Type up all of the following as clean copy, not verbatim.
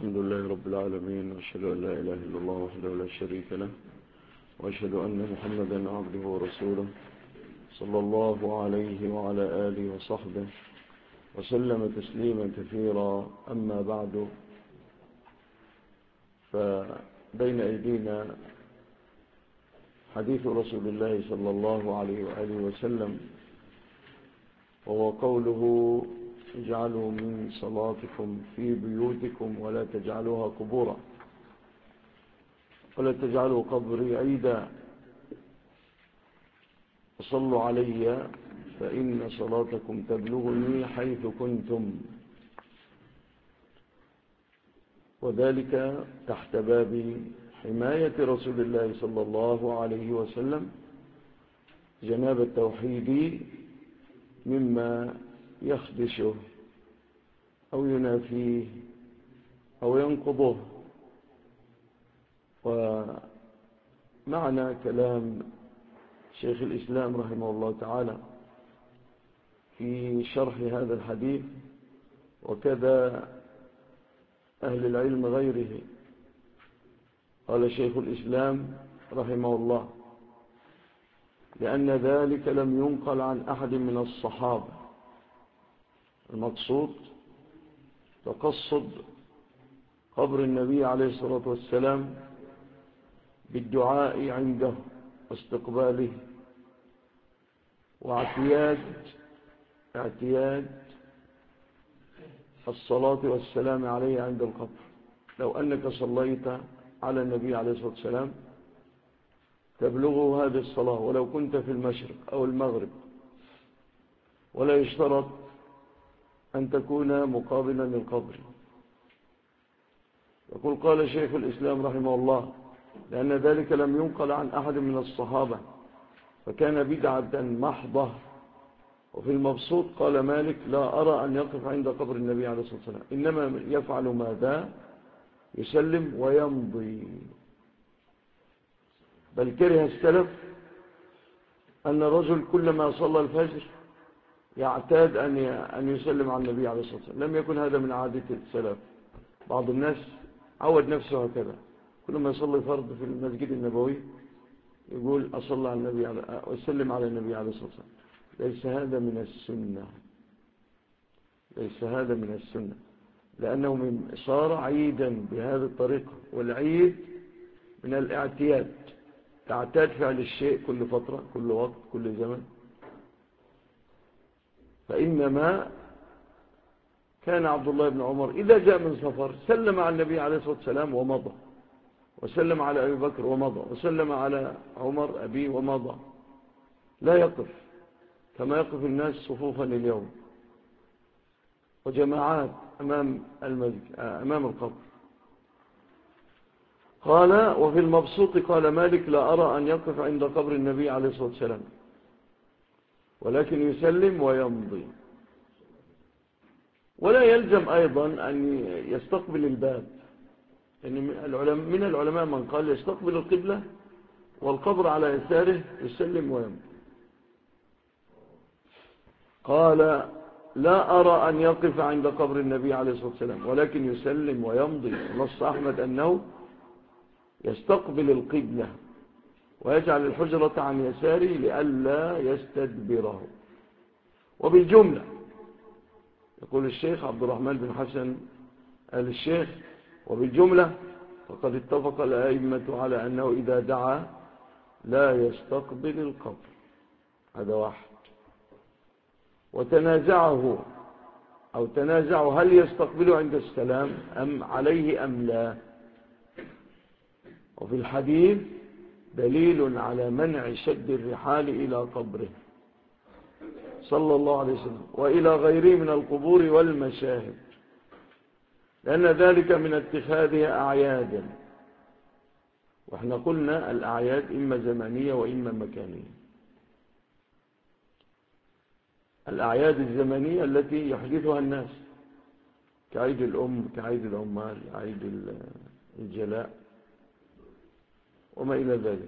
الحمد لله رب العالمين، وأشهد أن لا إله إلا الله وحده لا شريك له، وأشهد أن محمدا عبده ورسوله صلى الله عليه وعلى آله وصحبه وسلم تسليما كثيرا. أما بعد، فبين أيدينا حديث رسول الله صلى الله عليه وآله وسلم، وهو قوله: اجعلوا من صلاتكم في بيوتكم ولا تجعلوها قبورا، ولا تجعلوا قبري عيدا، وصلوا علي فإن صلاتكم تبلغني حيث كنتم. وذلك تحت باب حماية رسول الله صلى الله عليه وسلم جناب التوحيد مما يخدشه أو ينافيه أو ينقضه. ومعنى كلام شيخ الإسلام رحمه الله تعالى في شرح هذا الحديث، وكذا أهل العلم غيره، قال شيخ الإسلام رحمه الله: لأن ذلك لم ينقل عن أحد من الصحابة. المقصود تقصد قبر النبي عليه الصلاة والسلام بالدعاء عنده واستقباله، واعتياد الصلاة والسلام عليه عند القبر. لو أنك صليت على النبي عليه الصلاة والسلام تبلغه هذه الصلاة ولو كنت في المشرق أو المغرب، ولا يشترط أن تكون مقابلا للقبر. يقول: قال شيخ الإسلام رحمه الله: لأن ذلك لم ينقل عن أحد من الصحابة فكان بدعة محضة. وفي المبسوط قال مالك: لا أرى أن يقف عند قبر النبي عليه الصلاة والسلام، إنما يفعل ماذا؟ يسلم ويمضي. بل كره السلف أن الرجل كلما صلى الفجر يعتاد أن يسلم على النبي عليه الصلاة والسلام. لم يكن هذا من عادة السلف. بعض الناس عود نفسه هكذا، كلما يصلي فرض في المسجد النبوي يقول: أصلى على النبي وسلم على النبي عليه الصلاة والسلام. ليس هذا من السنة، ليس هذا من السنة، لأنه صار عيدا بهذه الطريقة. والعيد من الاعتياد، تعتاد فعل الشيء كل فترة، كل وقت، كل زمن. فإنما كان عبد الله بن عمر إذا جاء من سفر سلم على النبي عليه الصلاة والسلام ومضى، وسلم على أبي بكر ومضى، وسلم على عمر أبيه ومضى. لا يقف كما يقف الناس صفوفا اليوم وجماعات أمام القبر. قال: وفي المبسوط قال مالك: لا أرى أن يقف عند قبر النبي عليه الصلاة والسلام، ولكن يسلم ويمضي. ولا يلزم أيضا أن يستقبل الباب، يعني من العلماء من قال يستقبل القبلة والقبر على يساره يسلم ويمضي. قال: لا أرى أن يقف عند قبر النبي عليه الصلاة والسلام، ولكن يسلم ويمضي. نص أحمد أنه يستقبل القبلة ويجعل الحجرة عن يساره لئلا يستدبره. وبالجملة، يقول الشيخ عبد الرحمن بن حسن آل الشيخ: وبالجملة فقد اتفق الأئمة على أنه إذا دعا لا يستقبل القبر. هذا واحد. وتنازعوا هل يستقبله عند السلام أم عليه أم لا. وفي الحديث دليل على منع شد الرحال إلى قبره صلى الله عليه وسلم وإلى غيره من القبور والمشاهد، لأن ذلك من اتخاذها أعيادا. وإحنا قلنا الأعياد إما زمنية وإما مكانية. الأعياد الزمنية التي يحدثها الناس كعيد الأم، كعيد العمال، عيد الجلاء وما إلى ذلك.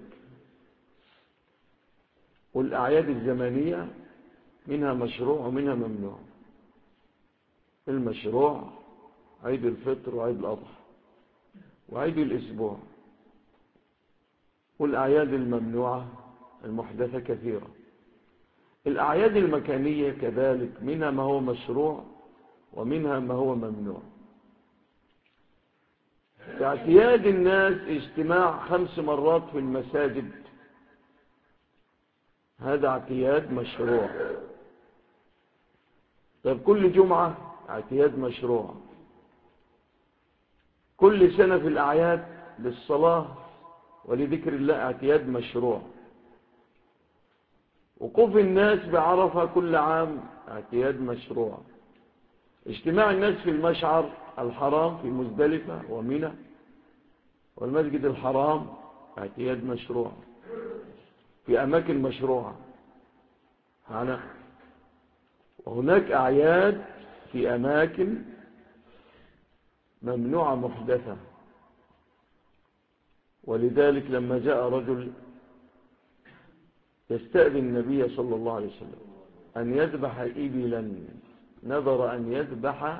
والأعياد الزمنية منها مشروع ومنها ممنوع. المشروع عيد الفطر وعيد الأضحى، وعيد الأسبوع. والأعياد الممنوعة المحدثة كثيرة. الأعياد المكانية كذلك، منها ما هو مشروع ومنها ما هو ممنوع. اعتياد الناس اجتماع 5 مرات في المساجد، هذا اعتياد مشروع. طيب كل جمعة اعتياد مشروع. كل سنة في الأعياد للصلاة ولذكر الله اعتياد مشروع. وقوف الناس بعرفة كل عام اعتياد مشروع. اجتماع الناس في المشعر الحرام في مزدلفة ومنى والمسجد الحرام اعتياد مشروع في أماكن مشروعة. وهناك أعياد في أماكن ممنوعة محدثة. ولذلك لما جاء رجل يستأذن النبي صلى الله عليه وسلم أن يذبح إبلا، نذر أن يذبح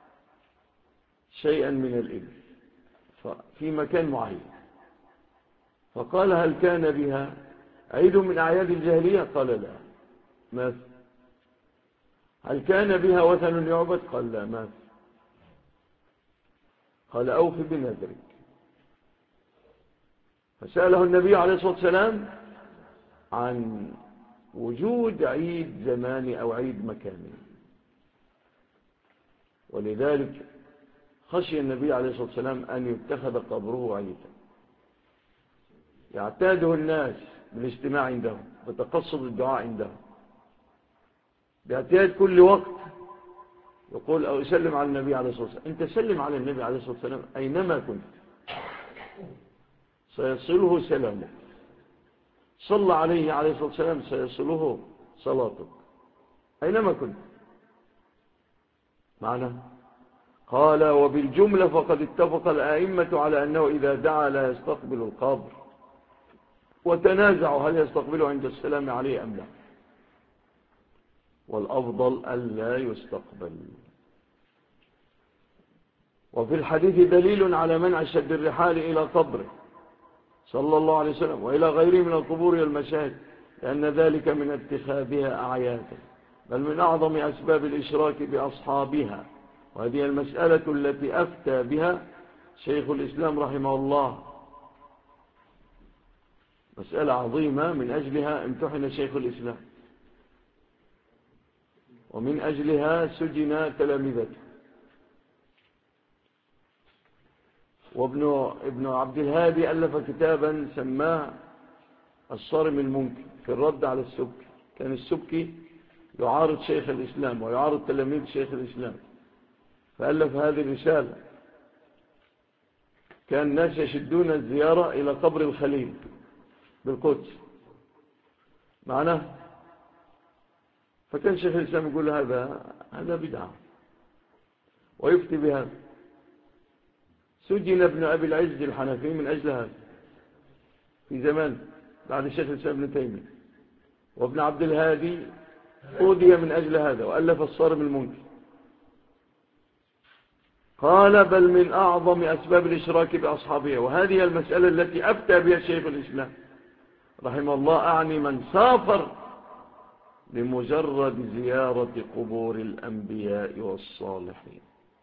شيئا من الإبل في مكان معين، فقال هل كان بها عيد من أعياد الجاهلية؟ قال لا. ما هل كان بها وثن يعبد؟ قال لا. ما قال أوف بنذرك. فسأله النبي عليه الصلاة والسلام عن وجود عيد زماني أو عيد مكاني. ولذلك خشي النبي عليه الصلاة والسلام أن يتخذ قبره عيدا يعتاده الناس بالاجتماع عندهم وتقصد الدعاء عندهم باعتياد كل وقت. يقول أو يسلم على النبي عليه الصلاة والسلام. أنت سلم على النبي عليه الصلاة والسلام أينما كنت سيصله سلامك، صلى عليه عليه الصلاة والسلام سيصله صلاتك أينما كنت. معنى قال وبالجملة فقد اتفق الآئمة على أنه إذا دعا لا يستقبل القبر، وتنازعوا هل يستقبله عند السلام عليه أم لا، والأفضل ألا يستقبل. وفي الحديث دليل على منع شد الرحال إلى قبره صلى الله عليه وسلم وإلى غيره من القبور والمشاهد، لأن ذلك من اتخاذها أعيادا، بل من أعظم أسباب الإشراك بأصحابها. وهذه المسألة التي أفتى بها شيخ الإسلام رحمه الله، مسألة عظيمة من أجلها امتحن شيخ الإسلام ومن أجلها سجن تلامذته. وابن عبد الهادي ألف كتابا سماه الصارم المنكر في الرد على السبكي. كان السبكي يعارض شيخ الإسلام ويعارض تلاميذ شيخ الإسلام، فألف هذه الرسالة. كان الناس يشدون الزيارة إلى قبر الخليل بالقدس معناه، فكان شيخ الإسلام يقول هذا بدعة ويفتي بهذا. سجن ابن أبي العز الحنفي من أجل هذا في زمان بعد الشيخ الإسلام ابن تيمية، وابن عبد الهادي أودي من أجل هذا وألف الصارم المنكر. قال بل من أعظم أسباب الإشراك بأصحابها. وهذه المسألة التي أفتى بها شيخ الإسلام رحمه الله، أعني من سافر لمجرد زيارة قبور الأنبياء والصالحين،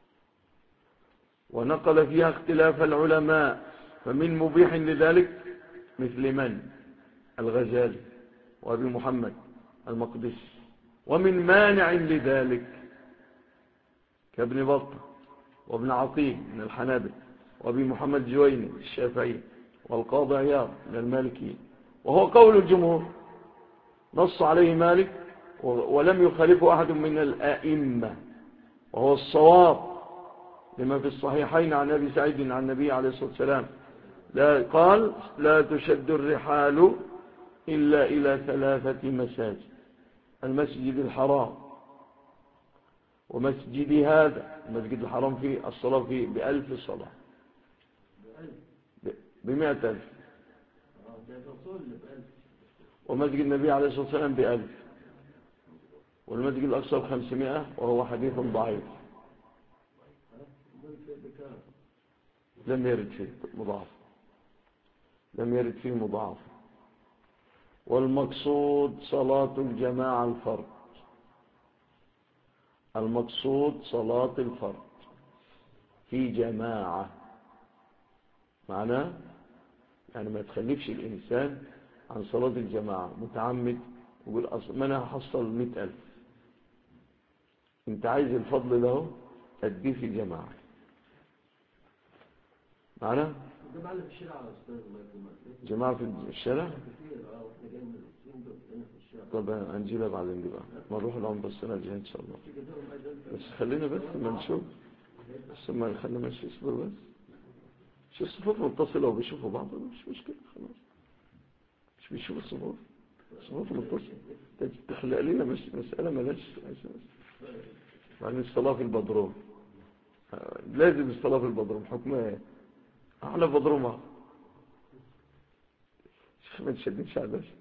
ونقل فيها اختلاف العلماء، فمن مبيح لذلك مثل من الغزالي وابي محمد المقدسي، ومن مانع لذلك كابن بطة وابن عقيل من الحنابلة وابي محمد جويني الشافعي والقاضي عياض من المالكي، وهو قول الجمهور نص عليه مالك ولم يخالفه أحد من الآئمة، وهو الصواب لما في الصحيحين عن أبي سعيد عن النبي عليه الصلاة والسلام قال لا تشد الرحال إلا إلى 3 مساجد: المسجد الحرام ومسجد هذا المسجد الحرام فيه الصلاة فيه ب1000 صلاة، ب100,000، ومسجد النبي عليه الصلاة والسلام ب1000، والمسجد الأقصى ب500، وهو حديث ضعيف. لم يرد فيه مضاعف، لم يرد فيه مضاعف. والمقصود صلاة الجماعة الفرد، المقصود صلاة الفرد في جماعة، معناه يعني ما تخلفش الإنسان عن صلاة الجماعة متعمد ويقول أصلا ما أنا هحصل 100,000. أنت عايز الفضل له أديه في جماعة، معناه جماعة في الشارع على أستاذ الله يكرمك. جماعة في الشارع. كتير واحنا جايين من الصين دول في الشارع. طب هنجيلها بعدين دي بقى، ما نروح لهم بس السنة الجاية إن شاء الله. بس خلينا بس ما نشوف، بس ما خلينا ماشي اصبر بس. شو الصفوف متصلة وبيشوفوا بعض مش مشكلة خلاص، مش بيشوفوا الصفوف، الصفوف متصلة تخلق لنا مش مسألة ملاش أساس. يعني الصلاة في البدروم لازم الصلاة في البدروم حكمها ايه؟ أعلى بدرومها شيخ ما تشدنش على بس.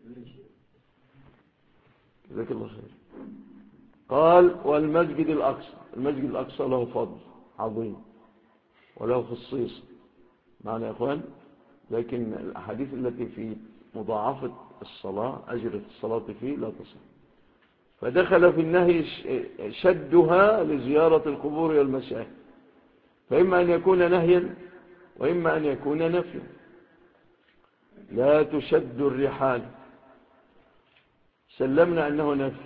جزاك الله خير. قال والمسجد الأقصى، المسجد الأقصى له فضل عظيم وله خصيص، معنى يا أخوان. لكن الأحاديث التي في مضاعفة الصلاة أجر الصلاة فيه لا تصح، فدخل في النهي شدها لزيارة القبور والمشاهد، فإما أن يكون نهيا وإما أن يكون نفيا. لا تشد الرحال، سلمنا أنه نفي،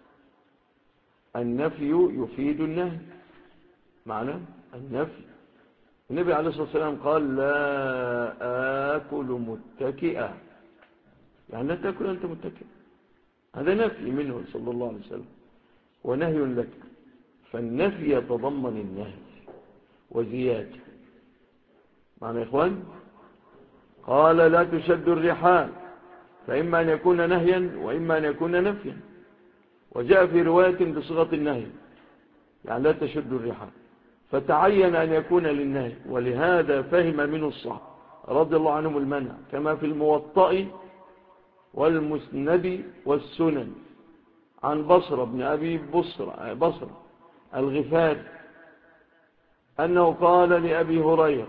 النفي يفيد النهي، معنى النفي. النبي عليه الصلاة والسلام قال لا آكل متكئا، يعني لا تأكل أنت متكئ، هذا نفي منه صلى الله عليه وسلم ونهي لك، فالنفي يتضمن النهي وزيادة، معنى يا إخوان. قال لا تشد الرحال، فإما أن يكون نهيا وإما أن يكون نفيا، وجاء في رواية بصيغة النهي، يعني لا تشد الرحال، فتعين أن يكون للنهي، ولهذا فهم منه الصحابة رضي الله عنهم المنع، كما في الموطأ والمسند والسنن عن بصرة بن أبي بصرة الغفاري أنه قال لأبي هريرة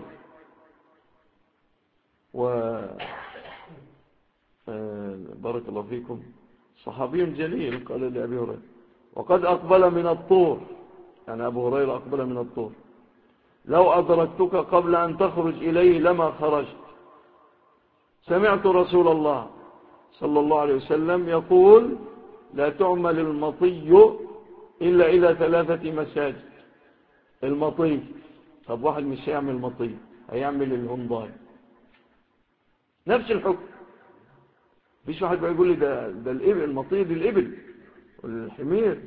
بارك الله فيكم صحابي جليل، قال لأبي هريرة وقد أقبل من الطور، يعني أبو هريرة أقبل من الطور، لو أدركتك قبل أن تخرج إليه لما خرجت، سمعت رسول الله صلى الله عليه وسلم يقول لا تعمل المطي إلا إلى 3 مساجد. المطي، طب واحد مش هيعمل مطي، هيعمل الهنضاي، نفس الحكم. فيش واحد بقى يقول لي ده الإبل، المطي دي الإبل والحمير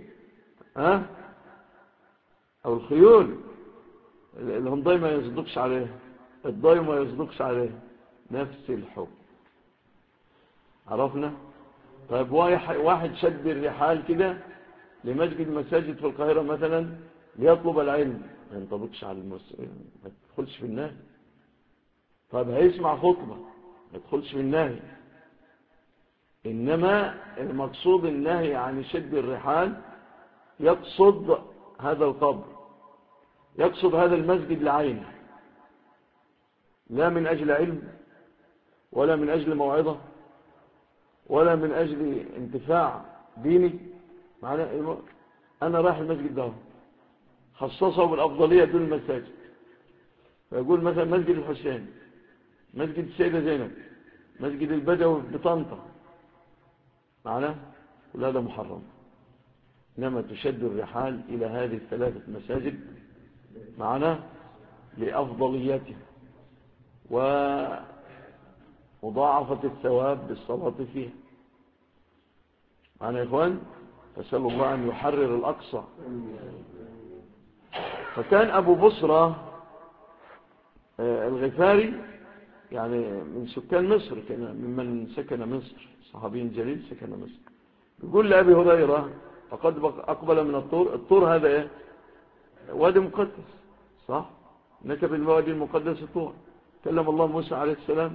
أو الخيول، الهنضاي ما يصدقش عليه، الضاي ما يصدقش عليه، نفس الحكم. عرفنا؟ طيب واحد شد الرحال كده لمسجد مساجد في القاهرة مثلا ليطلب العلم، ما ينطبقش على ما تدخلش في النهي. طيب هيسمع خطبة، ما يدخلش في النهي. إنما المقصود النهي عن شد الرحال يقصد هذا القبر، يقصد هذا المسجد لعينه، لا من أجل علم ولا من أجل موعظة ولا من أجل انتفاع ديني. معنى أنا رايح المسجد ده خصصه بالأفضلية دون المساجد، فيقول مثلا مسجد الحسين، مسجد السيدة زينب، مسجد البدوي بطنطا، معناه كل هذا محرم. إنما تشد الرحال إلى هذه 3 مساجد معناه لأفضليته ومضاعفة الثواب بالصلاة فيها، معنى يا إخوان. فسأل الله أن يحرر الأقصى. فكان أبو بصرة الغفاري يعني من سكان مصر، كان ممن سكن مصر، صحابي جليل سكن مصر. يقول لأبي هريرة فقد أقبل من الطور، الطور هذا إيه؟ وادي مقدس، صح؟ إنك بالوادي المقدس طور، كلم الله موسى عليه السلام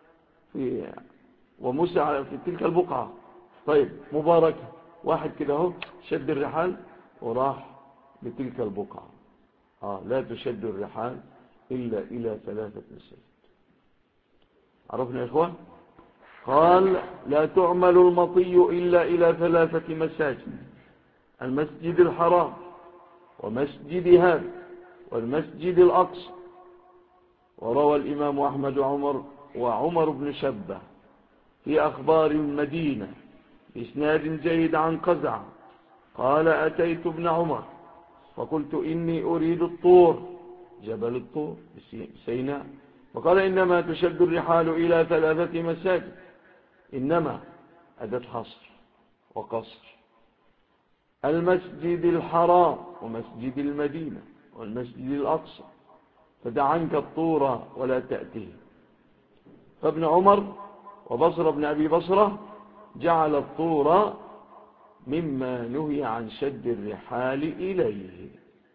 وموسى في تلك البقعة. طيب مباركة، واحد كده اهو شد الرحال وراح لتلك البقعة. لا تشد الرحال إلا إلى 3 مساجد. عرفنا يا إخوان؟ قال لا تعمل المطي إلا إلى 3 مساجد: المسجد الحرام، ومسجد هذا، والمسجد الأقصى. وروى الإمام أحمد وعمر بن شبة في أخبار المدينة بإسناد جيد عن قزع قال: أتيت ابن عمر فقلت إني أريد الطور، جبل الطور سيناء، فقال: إنما تشد الرحال إلى 3 مساجد، إنما أداة حصر وقصر: المسجد الحرام، ومسجد المدينة، والمسجد الأقصى، فدع عنك الطور ولا تأته. فابن عمر وبصر بن أبي بصرة جعل الطور مما نهي عن شد الرحال إليه،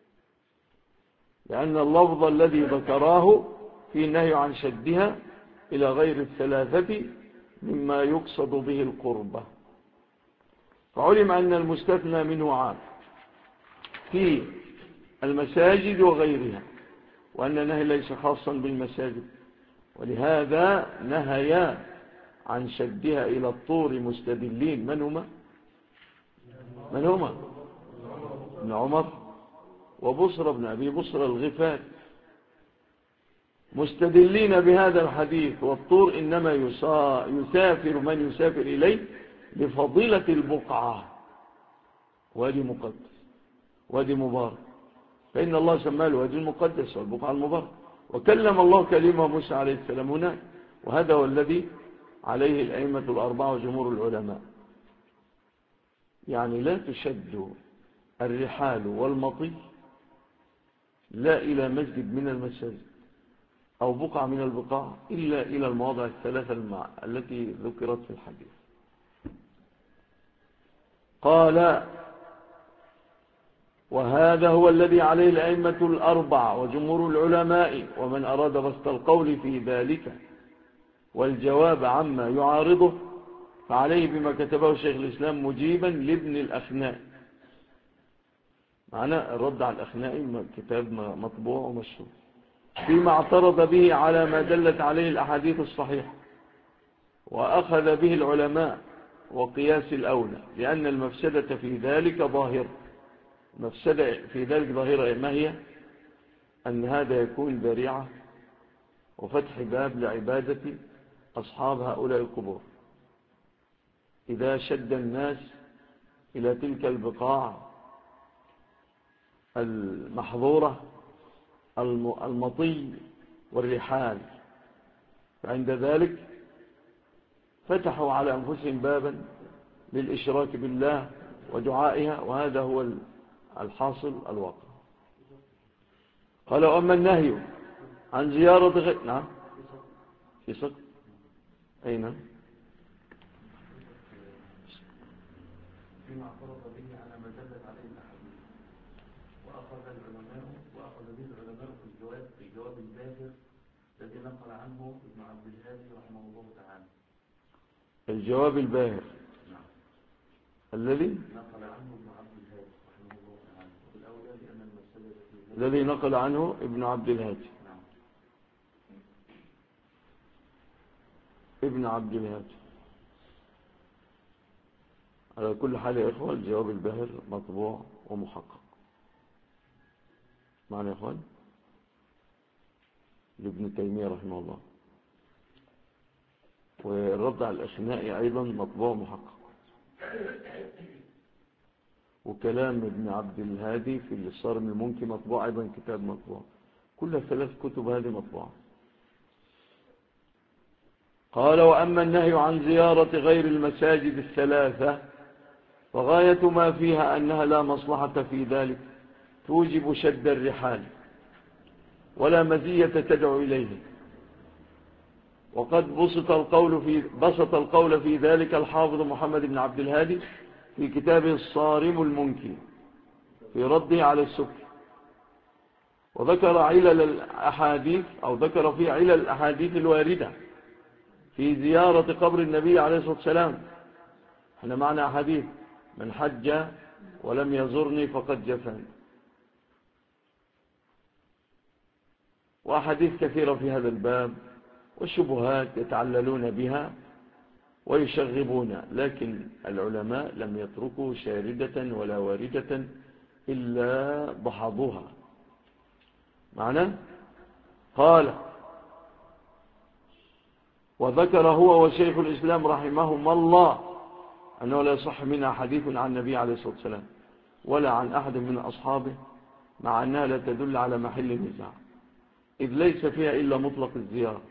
لأن اللفظ الذي ذكراه في النهي عن شدها إلى غير 3 مما يقصد به القربة. فعلم أن المستثنى منه عام في المساجد وغيرها، وأن النهي ليس خاصا بالمساجد، ولهذا نهيا عن شدها إلى الطور مستدلين. من هما ابن عمر وبصر بن أبي بصر الغفاري، مستدلين بهذا الحديث: والطور إنما يسافر من يسافر إليه لفضيلة البقعة، وادي مقدس، وادي مبارك، فإن الله سماه الوادي المقدس والبقعة المبارك. وكلم الله كلمة موسى عليه السلام هناك، وهذا هو الذي عليه الأئمة الأربعة وجمهور العلماء. يعني لا تشد الرحال والمطي لا إلى مسجد من المساجد أو بقعة من البقاع إلا إلى المواضع 3 التي ذكرت في الحديث. قال: وهذا هو الذي عليه الأئمة الأربعة وجمهور العلماء، ومن أراد بسط القول في ذلك والجواب عما يعارضه فعليه بما كتبه شيخ الإسلام مجيبا لابن الأخناء. معنا الرد على الأخناء، كتاب مطبوع ومشهور، فيما اعترض به على ما دلت عليه الأحاديث الصحيحة وأخذ به العلماء وقياس الأولى، لأن المفسدة في ذلك ظاهرة. مفسدة في ذلك ظاهرة ما هي؟ أن هذا يكون ذريعة وفتح باب لعبادة أصحاب هؤلاء القبور، إذا شد الناس إلى تلك البقاع المحظورة المطي والرحال، فعند ذلك فتحوا على أنفسهم بابا للإشراك بالله ودعائها، وهذا هو الحاصل الواقع. قال: وأما النهي عن زيارة غير... نعم في صدق أين فيما اعترض به على ما دلت عليه الأحاديث وأخذ به العلماء في الجواب الباهر الذي نقل عنه ابن عبد الهادي رحمه الله تعالى. الجواب الباهر الذي نقل عنه ابن عبد الهادي رحمه الله تعالى، والأولى لأن المسألة الذي نقل عنه ابن عبد الهادي. نعم. ابن عبد الهادي. على كل حال يا إخوان الجواب الباهر مطبوع ومحقق. معنى يا إخوان لابن تيمية رحمه الله، والرد على الأخناء أيضا مطبوع ومحقق، وكلام ابن عبد الهادي في الصارم المنكي مطبوع أيضا، كتاب مطبوع، كل 3 كتب هذه مطبوعة. قال: وأما النهي عن زيارة غير المساجد 3 فغاية ما فيها أنها لا مصلحة في ذلك توجب شد الرحال ولا مزية تدعو إليه. وقد بسط القول في ذلك الحافظ محمد بن عبد الهادي في كتابه الصارم المنكي في رده على السكي، وذكر علل الأحاديث أو ذكر في علل الأحاديث الواردة في زيارة قبر النبي عليه الصلاة والسلام. احنا معنا أحاديث: من حج ولم يزرني فقد جفاني. وأحاديث كثيرة في هذا الباب، والشبهات يتعللون بها ويشغبون، لكن العلماء لم يتركوا شاردة ولا واردة إلا ضحضوها. معنى قال: وذكر هو وشيخ الإسلام رحمهما الله أنه لا يصح منها حديث عن النبي عليه الصلاة والسلام ولا عن أحد من أصحابه، مع أنها لا تدل على محل النزاع، إذ ليس فيها إلا مطلق الزيارة.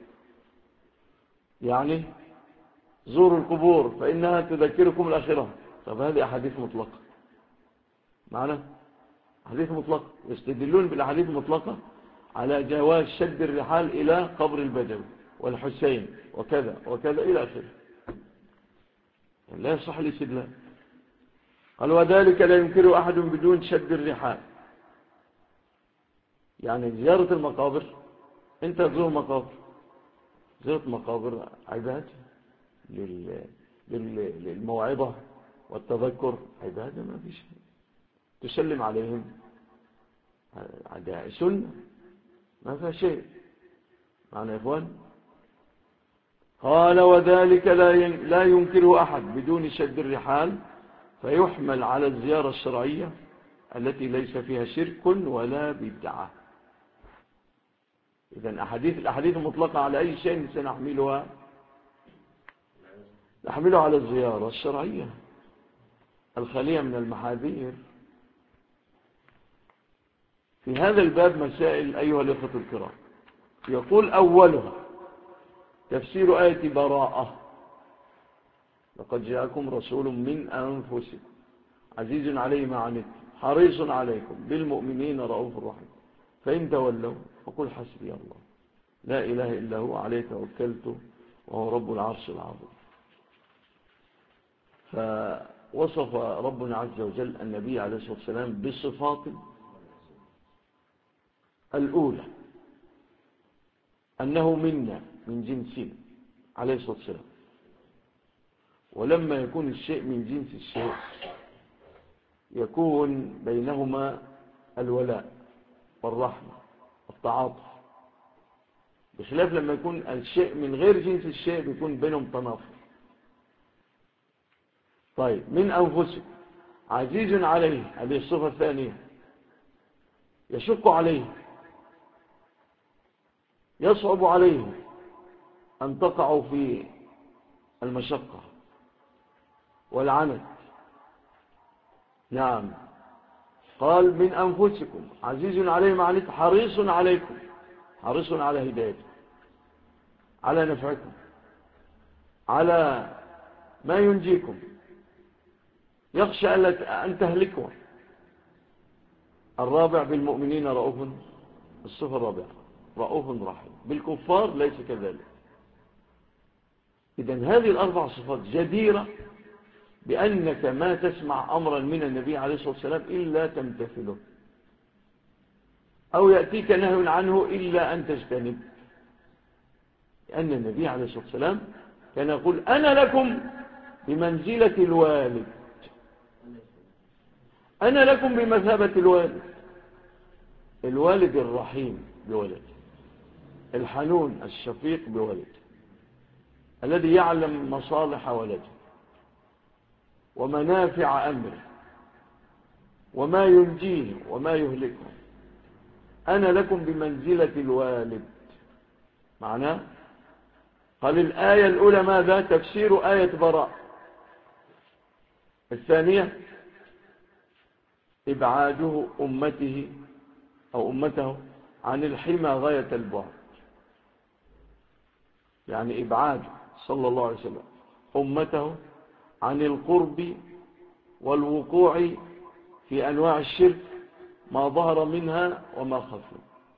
يعني زوروا القبور فإنها تذكركم الآخرة. طب هذه أحاديث مطلقة، معنى حديث مطلق، يستدلون بالأحاديث المطلقة على جواز شد الرحال إلى قبر البدوي والحسين وكذا وكذا إلى آخره، لا يصح الاستدلال. قال: وذلك لا ينكر أحد بدون شد الرحال. يعني زيارة المقابر، أنت تزور مقابر، زيارة مقابر عبادة للموعظة والتذكر، عبادة ما فيش. تسلم عليهم، هذا سنة ما فيها شيء. معنى يا إخوان؟ قال: وذلك لا ينكره أحد بدون شد الرحال، فيحمل على الزيارة الشرعية التي ليس فيها شرك ولا بدعة. إذن الأحاديث المطلقة على أي شيء سنحملها؟ نحملها على الزيارة الشرعية الخالية من المحاذير. في هذا الباب مسائل أيها الأخوة الكرام. يقول: أولها تفسير آية براءة: لقد جاءكم رسول من أنفسكم عزيز عليه ما عنتم حريص عليكم بالمؤمنين رؤوف رحيم، فإن تولوا فقل حسبي الله لا إله إلا هو عليه توكلت وهو رب العرش العظيم. فوصف ربنا عز وجل النبي عليه الصلاة والسلام بصفات. الأولى أنه منا من جنسنا عليه الصلاة والسلام، ولما يكون الشيء من جنس الشيء يكون بينهما الولاء والرحمة والتعاطف، بخلاف لما يكون الشيء من غير جنس الشيء بيكون بينهم تنافر. طيب، من أنفسكم عزيز عليه، هذه الصفة الثانية، يشق عليه، يصعب عليه أن تقعوا في المشقة والعنت. نعم، قال: من أنفسكم عزيز عليه ما عنتم حريص عليكم، حريص على هدايتكم، على نفعكم، على ما ينجيكم، يخشى أن تهلكوا. الرابع: بالمؤمنين رؤوف، الصفة الرابعة رؤوف رحيم، بالكفار ليس كذلك. إذن هذه الأربع صفات جديرة بأنك ما تسمع أمرا من النبي عليه الصلاة والسلام إلا تمتثله، أو يأتيك نهي عنه إلا أن تجتنب. لأن النبي عليه الصلاة والسلام كان يقول: أنا لكم بمنزلة الوالد، أنا لكم بمثابة الوالد. الوالد الرحيم بولده، الحنون الشفيق بولده، الذي يعلم مصالح ولده ومنافع أمره وما ينجيه وما يهلكه. أنا لكم بمنزلة الوالد. معناه قال: الآية الأولى ماذا؟ تفسير آية براء. الثانية: إبعاده أمته أو أمته عن الحمى غاية البعد، يعني إبعاد صلى الله عليه وسلم أمته عن القرب والوقوع في أنواع الشرك، ما ظهر منها وما خفي،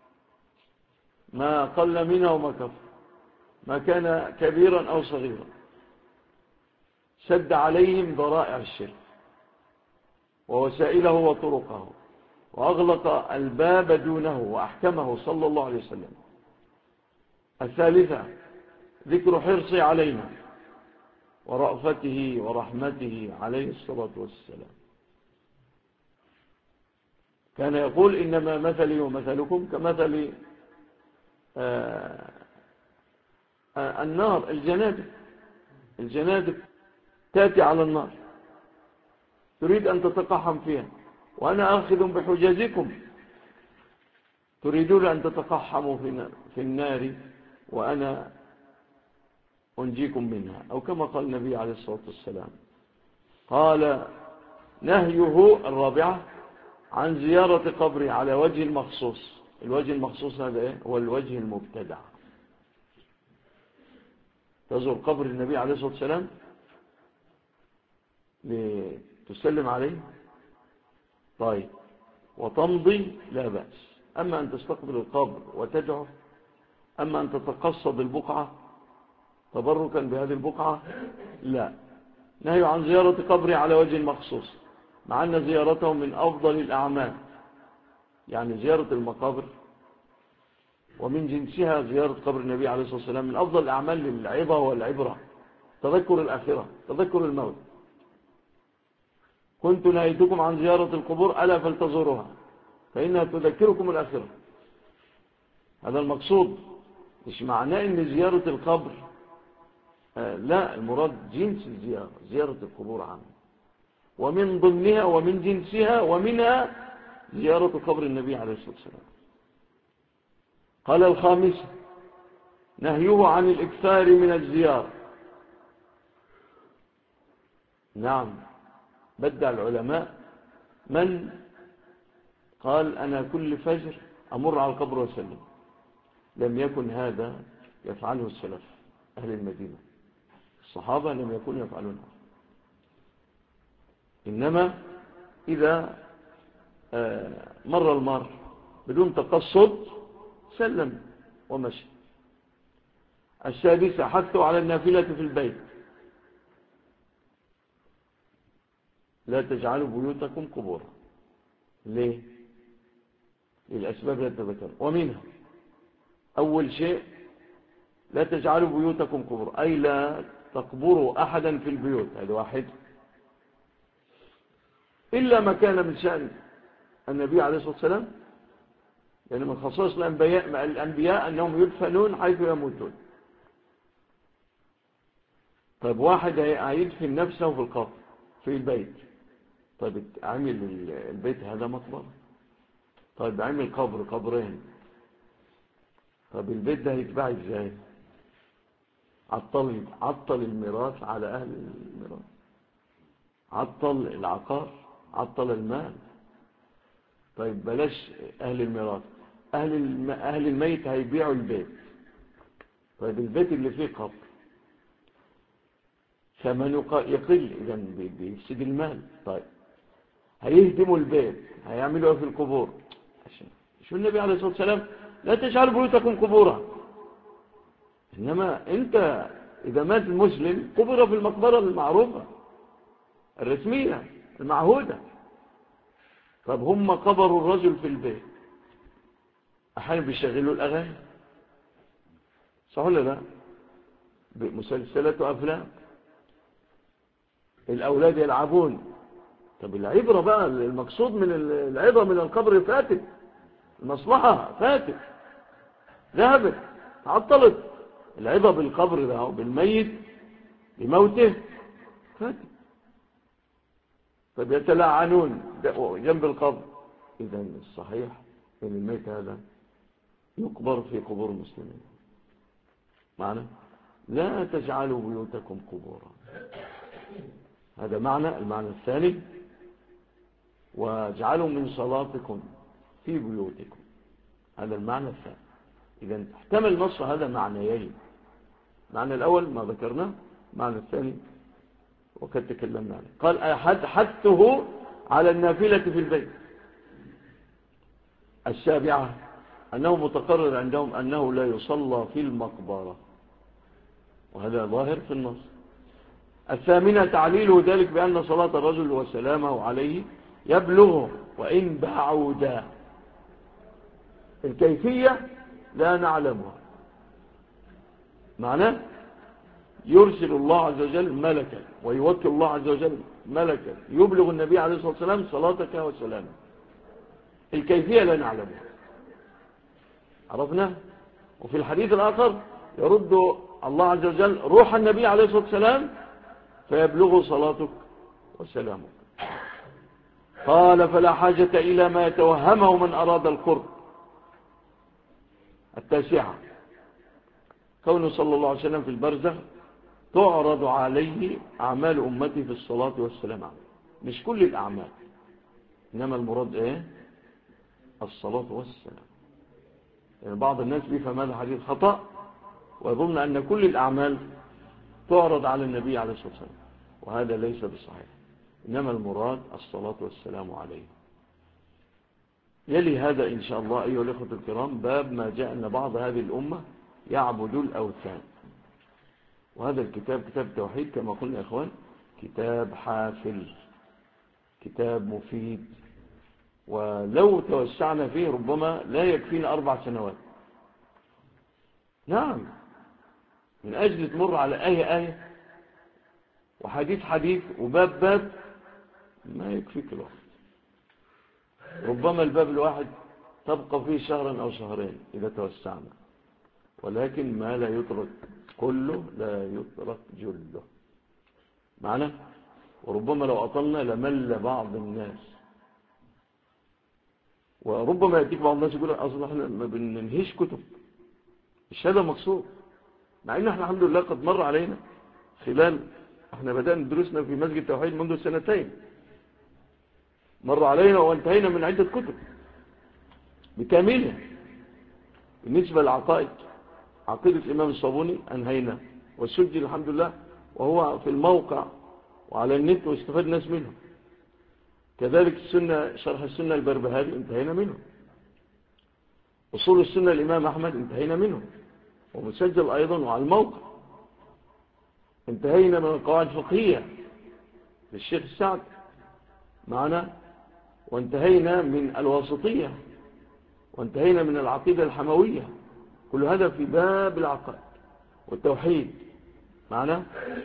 ما قل منها وما كفر، ما كان كبيرا أو صغيرا. سد عليهم ذرائع الشرك ووسائله وطرقه، وأغلق الباب دونه وأحكمه صلى الله عليه وسلم. الثالثة: ذكر حرصه علينا ورأفته ورحمته عليه الصلاة والسلام. كان يقول: إنما مثلي ومثلكم كمثل النار، الجنادب تأتي على النار تريد أن تتقحم فيها، وأنا آخذ بحجازكم، تريدون أن تتقحموا في النار وأنا أنجيكم منها، أو كما قال النبي عليه الصلاة والسلام. قال نهيه الرابعة عن زيارة قبره على وجه المخصوص. الوجه المخصوص هذا إيه؟ هو الوجه المبتدع. تزور قبر النبي عليه الصلاة والسلام لتسلم عليه، طيب، وتمضي لا بأس. أما أن تستقبل القبر وتدعو، أما أن تتقصد البقعة تبركا بهذه البقعة، لا. نهي عن زيارة قبره على وجه مخصوص، مع أن زيارته من أفضل الأعمال. يعني زيارة المقابر ومن جنسها زيارة قبر النبي عليه الصلاة والسلام من أفضل الأعمال للعظة والعبرة، تذكر الآخرة، تذكر الموت. كنت نهيتكم عن زيارة القبور ألا فلتزوروها فإنها تذكركم الآخرة. هذا المقصود. مش معناه أن زيارة القبر لا، المراد جنس الزيارة، زيارة القبور عامة، ومن ضمنها ومن جنسها ومنها زيارة قبر النبي عليه الصلاة والسلام. قال الخامسة نهيه عن الإكثار من الزيارة. نعم، بدع العلماء من قال أنا كل فجر أمر على القبر وسلم. لم يكن هذا يفعله السلف أهل المدينة، الصحابة لم يكونوا يفعلونها. إنما إذا مر المار بدون تقصد سلم ومشي. السادسة حثوا على النافلة في البيت. لا تجعلوا بيوتكم قبورا. ليه؟ للأسباب لا تذكر، ومنها أول شيء لا تجعلوا بيوتكم قبورا، أي لا تقبروا أحدا في البيوت. هذا واحد. إلا ما كان من شأن النبي عليه الصلاة والسلام، يعني من خصائص الأنبياء أنهم يدفنون حيث يموتون. طيب واحد هيدفن نفسه في القبر في البيت، طيب عمل البيت هذا مقبرة، طيب عمل قبرين، طيب البيت ده هيتباع ازاي؟ عطل الميراث على أهل الميراث، عطل العقار، عطل المال. طيب بلاش أهل الميراث، أهل الميت هيبيعوا البيت، طيب البيت اللي فيه قبر ثمنه يقل، إذا بيفسد المال. طيب هيهدموا البيت، هيعملوا في القبور. شو النبي عليه الصلاة والسلام لا تجعلوا بيوتكم قبورا. إنما أنت إذا مات المسلم قبر في المقبرة المعروفة الرسمية المعهودة. طب هم قبروا الرجل في البيت، أحيانا بيشغلوا الأغاني، صح ولا لا؟ بمسلسلات وأفلام، الأولاد يلعبون. طب العبرة بقى، المقصود من العبرة من القبر فاتت، المصلحة فاتت، ذهبت، تعطلت. العبرة بالقبر ده بالميت بموته فاتت. طب يتلاعنون جنب القبر. إذا الصحيح أن الميت هذا يقبر في قبور المسلمين. معنى لا تجعلوا بيوتكم قبورا، هذا المعنى الثاني. واجعلوا من صلاتكم في بيوتكم، هذا المعنى الثاني. إذا احتمل نص هذا معنيين، المعنى الأول ما ذكرناه، المعنى الثاني وقد تكلمنا عنه. قال حثه على النافلة في البيت. السابعة أنه متقرر عندهم أنه لا يصلى في المقبرة، وهذا ظاهر في النص. الثامنة تعليله ذلك بأن صلاة الرجل وسلامه عليه يبلغ وإن بعودا. الكيفية لا نعلمها، معناه يرسل الله عز وجل ملكا، ويوكل الله عز وجل ملكا يبلغ النبي عليه الصلاة والسلام صلاتك وسلامك. الكيفية لا نعلمها. عرفنا؟ وفي الحديث الآخر يرد الله عز وجل روح النبي عليه الصلاة والسلام فيبلغ صلاتك وسلامك. قال فلا حاجة إلى ما يتوهمه من أراد القرب. 9 كونه صلى الله عليه وسلم في البرزخ تعرض عليه أعمال أمتي في الصلاة والسلام عليه. مش كل الأعمال، إنما المراد إيه؟ الصلاة والسلام. يعني بعض الناس بيفهم هذا الحديث خطأ ويظن أن كل الأعمال تعرض على النبي عليه الصلاة والسلام، وهذا ليس بصحيح، إنما المراد الصلاة والسلام عليه. يلي هذا إن شاء الله أيها الأخوة الكرام باب ما جاء أن بعض هذه الأمة يعبدوا الأوثان. وهذا الكتاب كتاب توحيد كما قلنا يا إخوان، كتاب حافل، كتاب مفيد، ولو توسعنا فيه ربما لا يكفينا 4 سنوات. نعم، من أجل تمر على آية وحديث حديث وباب باب ما يكفيك الوقت. ربما الباب الواحد تبقى فيه شهرا أو شهرين إذا توسعنا، ولكن ما لا يترك كله لا يترك جله معنا. وربما لو أطلنا لمل بعض الناس، وربما يأتيك بعض الناس يقول أصلا احنا ما بننهيش كتب، مش هذا مقصود، مع ان احنا الحمد لله قد مر علينا خلال احنا بدأنا دروسنا في مسجد التوحيد منذ 2 مر علينا وانتهينا من عدة كتب بكاملها. بالنسبة للعقائد، عقيدة الإمام الصابوني أنهينا والسجل الحمد لله وهو في الموقع وعلى النت واستفاد الناس منه. كذلك السنة، شرح السنة البربهاري انتهينا منه. أصول السنة الإمام أحمد انتهينا منه ومسجل أيضا وعلى الموقع. انتهينا من القواعد الفقهية للشيخ السعد معنا، وانتهينا من الواسطية، وانتهينا من العقيدة الحموية. كل هذا في باب العقائد والتوحيد معنا،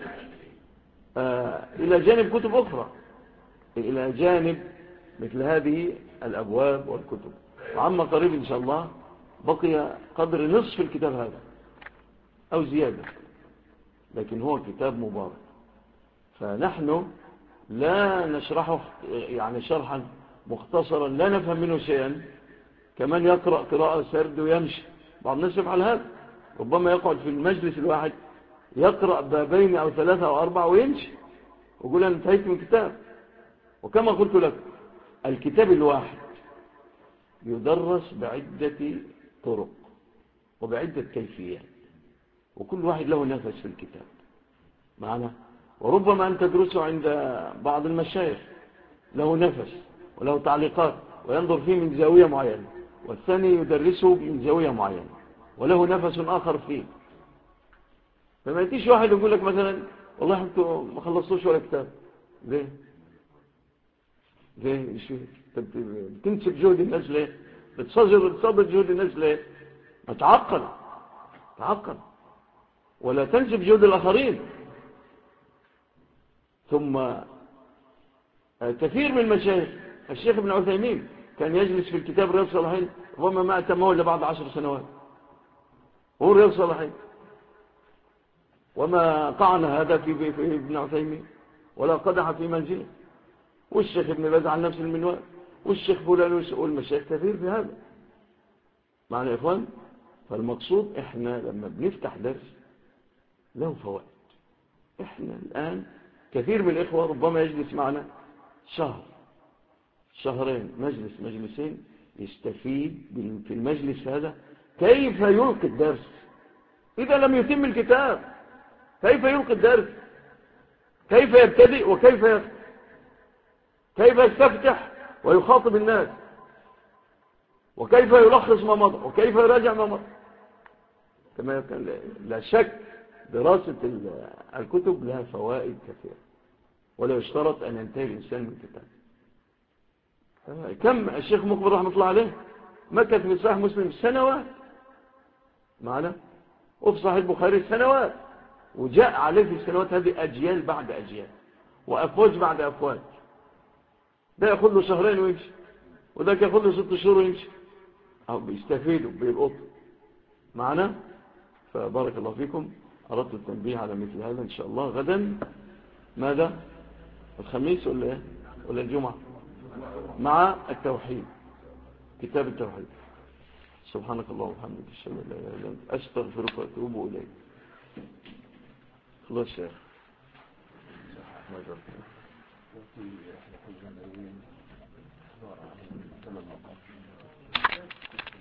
إلى جانب كتب أخرى، إلى جانب مثل هذه الأبواب والكتب. وعما قريب إن شاء الله بقي قدر نصف الكتاب هذا أو زيادة، لكن هو كتاب مبارك. فنحن لا نشرحه يعني شرحا مختصرا لا نفهم منه شيئا، كمان يقرأ قراءة سرد ويمشي. بعض الناس يفعل هذا، ربما يقعد في المجلس الواحد يقرأ بابين أو 3 أو 4 ويمشي ويقول أنا انتهيت من كتاب. وكما قلت لك الكتاب الواحد يدرس بعدة طرق وبعدة كيفيات، وكل واحد له نفس في الكتاب معنا. وربما أن تدرسه عند بعض المشايخ له نفس وله تعليقات وينظر فيه من زاوية معينة، والثاني يدرسه من زاوية معينة وله نفس آخر فيه. فما يأتيش واحد يقول لك مثلا والله أنتوا ما خلصتوش ولا كتاب. ليه؟ بتنسب جهد الناس ليه؟ بتصدر جهد الناس ليه؟ ما تعقل ولا تنسب جهد الآخرين. ثم كثير من المشايخ، الشيخ ابن عثيمين كان يجلس في الكتاب رياض الصالحين وما ما أتمه إلا بعد 10 سنوات، هو رياض الصالحين، وما طعن هذا في ابن عثيمين ولا قدح في منزله. والشيخ ابن باز عن نفس المنوال، والشيخ فلان والمشايخ كثير في هذا معنا يا إخوان. فالمقصود إحنا لما بنفتح درس له فوائد. إحنا الآن كثير من الإخوة ربما يجلس معنا شهر شهرين مجلسين يستفيد في المجلس هذا كيف يلقي الدرس. إذا لم يتم الكتاب كيف يلقي الدرس؟ كيف يبتدئ وكيف يختم؟ كيف يستفتح ويخاطب الناس؟ وكيف يلخص ما مضى؟ وكيف يراجع ما مضى؟ كما كان لا شك دراسة الكتب لها فوائد كثيرة، ولا يشترط أن ينتهي الإنسان من الكتاب. كم الشيخ مقبل رحمة الله عليه مكث في صحيح مسلم سنوات معنا، وفي صحيح البخاري سنوات، وجاء عليه في السنوات هذه أجيال بعد أجيال وأفواج بعد أفواج. ده يأخذ له 2 شهرين ويمشي، وده يأخذ له 6 شهور ويمشي. بيستفيدوا بيلقطوا معنا. فبارك الله فيكم. أردت التنبيه على مثل هذا. إن شاء الله غدا ماذا؟ الخميس ولا إيه؟ ولا الجمعة؟ مع التوحيد، كتاب التوحيد. سبحانك اللهم وبحمدك، أشهد أن لا إله إلا أنت، أستغفرك وأتوب إليك. خلاص يا شيخ.